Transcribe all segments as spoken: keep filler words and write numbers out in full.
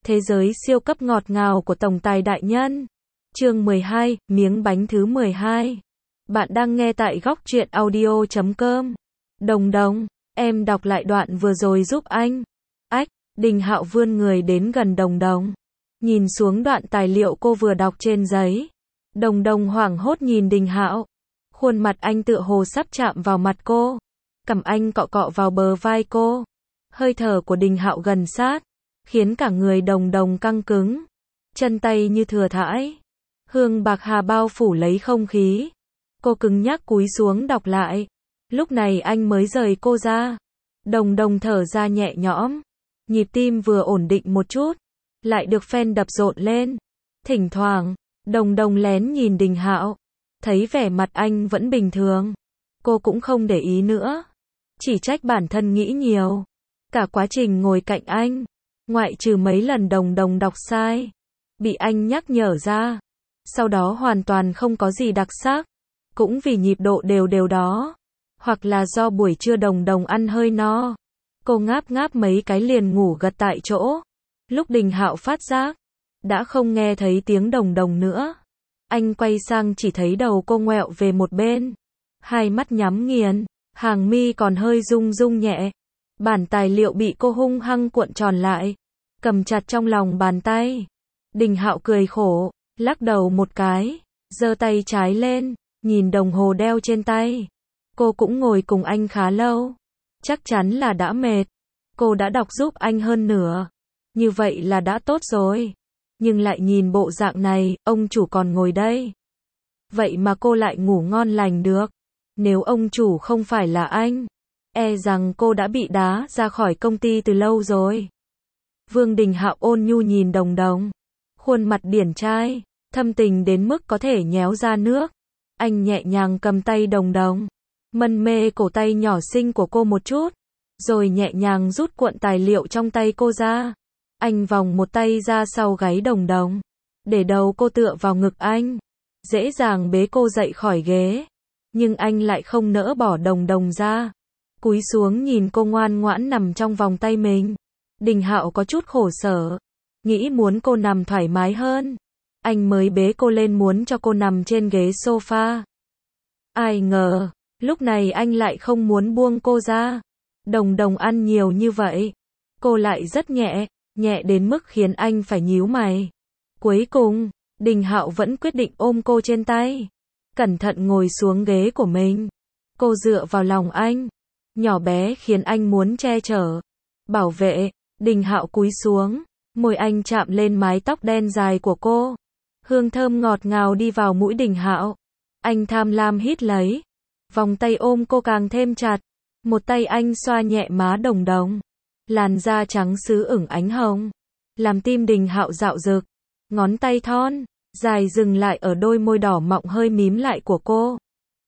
Thế giới siêu cấp ngọt ngào của tổng tài đại nhân. Chương mười hai, miếng bánh thứ mười hai. Bạn đang nghe tại góc truyện audio chấm com. Đồng đồng, em đọc lại đoạn vừa rồi giúp anh. Ách, Đình Hạo vươn người đến gần Đồng Đồng. Nhìn xuống đoạn tài liệu cô vừa đọc trên giấy. Đồng Đồng hoảng hốt nhìn Đình Hạo. Khuôn mặt anh tựa hồ sắp chạm vào mặt cô. Cằm anh cọ cọ vào bờ vai cô. Hơi thở của Đình Hạo gần sát, khiến cả người Đồng Đồng căng cứng. Chân tay như thừa thãi. Hương bạc hà bao phủ lấy không khí. Cô cứng nhắc cúi xuống đọc lại. Lúc này anh mới rời cô ra. Đồng Đồng thở ra nhẹ nhõm. Nhịp tim vừa ổn định một chút, lại được phen đập rộn lên. Thỉnh thoảng, Đồng Đồng lén nhìn Đình Hạo. Thấy vẻ mặt anh vẫn bình thường. Cô cũng không để ý nữa. Chỉ trách bản thân nghĩ nhiều. Cả quá trình ngồi cạnh anh, ngoại trừ mấy lần Đồng Đồng đọc sai, bị anh nhắc nhở ra. Sau đó hoàn toàn không có gì đặc sắc. Cũng vì nhịp độ đều đều đó. Hoặc là do buổi trưa Đồng Đồng ăn hơi no. Cô ngáp ngáp mấy cái liền ngủ gật tại chỗ. Lúc Đình Hạo phát giác, đã không nghe thấy tiếng Đồng Đồng nữa. Anh quay sang chỉ thấy đầu cô ngoẹo về một bên. Hai mắt nhắm nghiền, hàng mi còn hơi rung rung nhẹ. Bản tài liệu bị cô hung hăng cuộn tròn lại, cầm chặt trong lòng bàn tay. Đình Hạo cười khổ, lắc đầu một cái, giơ tay trái lên, nhìn đồng hồ đeo trên tay. Cô cũng ngồi cùng anh khá lâu. Chắc chắn là đã mệt. Cô đã đọc giúp anh hơn nửa. Như vậy là đã tốt rồi. Nhưng lại nhìn bộ dạng này, ông chủ còn ngồi đây. Vậy mà cô lại ngủ ngon lành được. Nếu ông chủ không phải là anh, e rằng cô đã bị đá ra khỏi công ty từ lâu rồi. Vương Đình Hạo ôn nhu nhìn Đồng Đồng. Khuôn mặt điển trai, thâm tình đến mức có thể nhéo ra nước. Anh nhẹ nhàng cầm tay Đồng Đồng, mân mê cổ tay nhỏ xinh của cô một chút, rồi nhẹ nhàng rút cuộn tài liệu trong tay cô ra. Anh vòng một tay ra sau gáy Đồng Đồng, để đầu cô tựa vào ngực anh, dễ dàng bế cô dậy khỏi ghế. Nhưng anh lại không nỡ bỏ Đồng Đồng ra. Cúi xuống nhìn cô ngoan ngoãn nằm trong vòng tay mình. Đình Hạo có chút khổ sở, nghĩ muốn cô nằm thoải mái hơn. Anh mới bế cô lên muốn cho cô nằm trên ghế sofa. Ai ngờ, lúc này anh lại không muốn buông cô ra. Đồng Đồng ăn nhiều như vậy, cô lại rất nhẹ, nhẹ đến mức khiến anh phải nhíu mày. Cuối cùng, Đình Hạo vẫn quyết định ôm cô trên tay, cẩn thận ngồi xuống ghế của mình. Cô dựa vào lòng anh, nhỏ bé khiến anh muốn che chở, bảo vệ. Đình Hạo cúi xuống, môi anh chạm lên mái tóc đen dài của cô. Hương thơm ngọt ngào đi vào mũi Đình Hạo. Anh tham lam hít lấy, vòng tay ôm cô càng thêm chặt. Một tay anh xoa nhẹ má Đồng Đồng, làn da trắng sứ ửng ánh hồng, làm tim Đình Hạo dạo dực. Ngón tay thon dài dừng lại ở đôi môi đỏ mọng hơi mím lại của cô.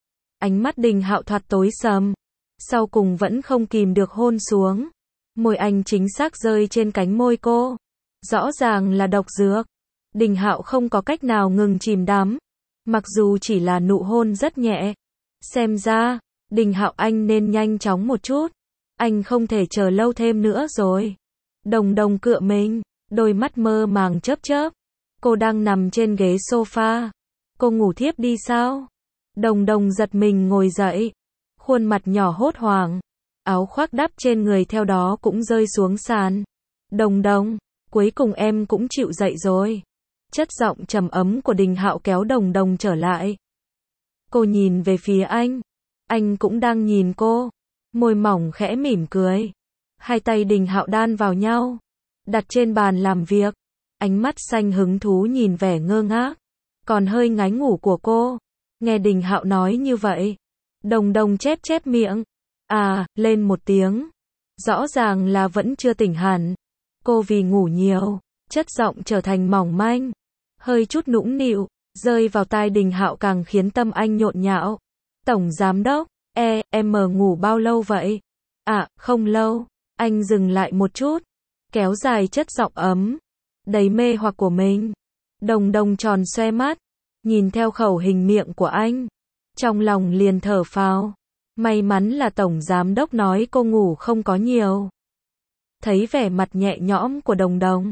Ánh mắt Đình Hạo thoạt tối sầm, sau cùng vẫn không kìm được hôn xuống. Môi anh chính xác rơi trên cánh môi cô. Rõ ràng là độc dược. Đình Hạo không có cách nào ngừng chìm đắm, mặc dù chỉ là nụ hôn rất nhẹ. Xem ra, Đình Hạo anh nên nhanh chóng một chút. Anh không thể chờ lâu thêm nữa rồi. Đồng Đồng cựa mình, đôi mắt mơ màng chớp chớp. Cô đang nằm trên ghế sofa. Cô ngủ thiếp đi sao? Đồng Đồng giật mình ngồi dậy. Khuôn mặt nhỏ hốt hoảng. Áo khoác đắp trên người theo đó cũng rơi xuống sàn. Đồng Đồng, cuối cùng em cũng chịu dậy rồi. Chất giọng trầm ấm của Đình Hạo kéo Đồng Đồng trở lại. Cô nhìn về phía anh. Anh cũng đang nhìn cô. Môi mỏng khẽ mỉm cười. Hai tay Đình Hạo đan vào nhau, đặt trên bàn làm việc. Ánh mắt xanh hứng thú nhìn vẻ ngơ ngác, còn hơi ngái ngủ của cô. Nghe Đình Hạo nói như vậy, Đồng Đồng chép chép miệng. À, lên một tiếng. Rõ ràng là vẫn chưa tỉnh hẳn. Cô vì ngủ nhiều, chất giọng trở thành mỏng manh, hơi chút nũng nịu, rơi vào tai Đình Hạo càng khiến tâm anh nhộn nhạo. Tổng giám đốc, e, em mờ ngủ bao lâu vậy? À, không lâu. Anh dừng lại một chút, kéo dài chất giọng ấm, đầy mê hoặc của mình. Đồng Đồng tròn xoe mắt, nhìn theo khẩu hình miệng của anh. Trong lòng liền thở phào. May mắn là tổng giám đốc nói cô ngủ không có nhiều. Thấy vẻ mặt nhẹ nhõm của Đồng Đồng,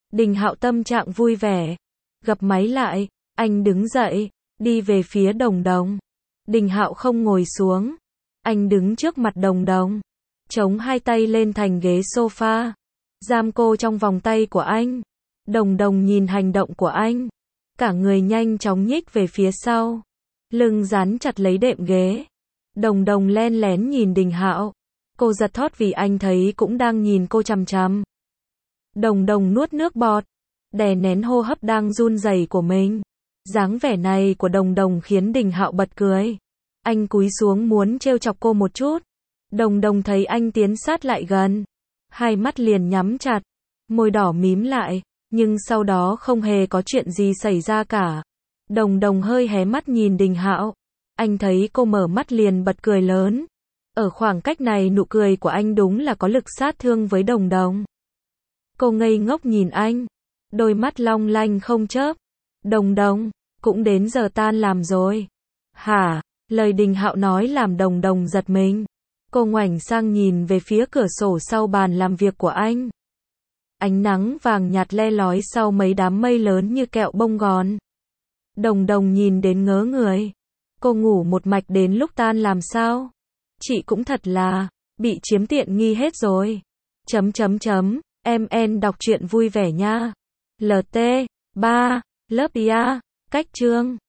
Đình Hạo tâm trạng vui vẻ. Gập máy lại, anh đứng dậy, đi về phía Đồng Đồng. Đình Hạo không ngồi xuống. Anh đứng trước mặt Đồng Đồng, chống hai tay lên thành ghế sofa, giam cô trong vòng tay của anh. Đồng Đồng nhìn hành động của anh, cả người nhanh chóng nhích về phía sau, lưng dán chặt lấy đệm ghế. Đồng Đồng len lén nhìn Đình Hạo. Cô giật thót vì anh thấy cũng đang nhìn cô chằm chằm. Đồng Đồng nuốt nước bọt, đè nén hô hấp đang run rẩy của mình. Dáng vẻ này của Đồng Đồng khiến Đình Hạo bật cười. Anh cúi xuống muốn trêu chọc cô một chút. Đồng Đồng thấy anh tiến sát lại gần, hai mắt liền nhắm chặt, môi đỏ mím lại, nhưng sau đó không hề có chuyện gì xảy ra cả. Đồng Đồng hơi hé mắt nhìn Đình Hạo. Anh thấy cô mở mắt liền bật cười lớn. Ở khoảng cách này nụ cười của anh đúng là có lực sát thương với Đồng Đồng. Cô ngây ngốc nhìn anh, đôi mắt long lanh không chớp. Đồng Đồng, cũng đến giờ tan làm rồi. Hả? Lời Đình Hạo nói làm Đồng Đồng giật mình. Cô ngoảnh sang nhìn về phía cửa sổ sau bàn làm việc của anh. Ánh nắng vàng nhạt le lói sau mấy đám mây lớn như kẹo bông gòn. Đồng Đồng nhìn đến ngớ người. Cô ngủ một mạch đến lúc tan làm sao? Chị cũng thật là bị chiếm tiện nghi hết rồi. Chấm chấm chấm, em en đọc truyện vui vẻ nha. lờ tê ba, lớp ia, cách chương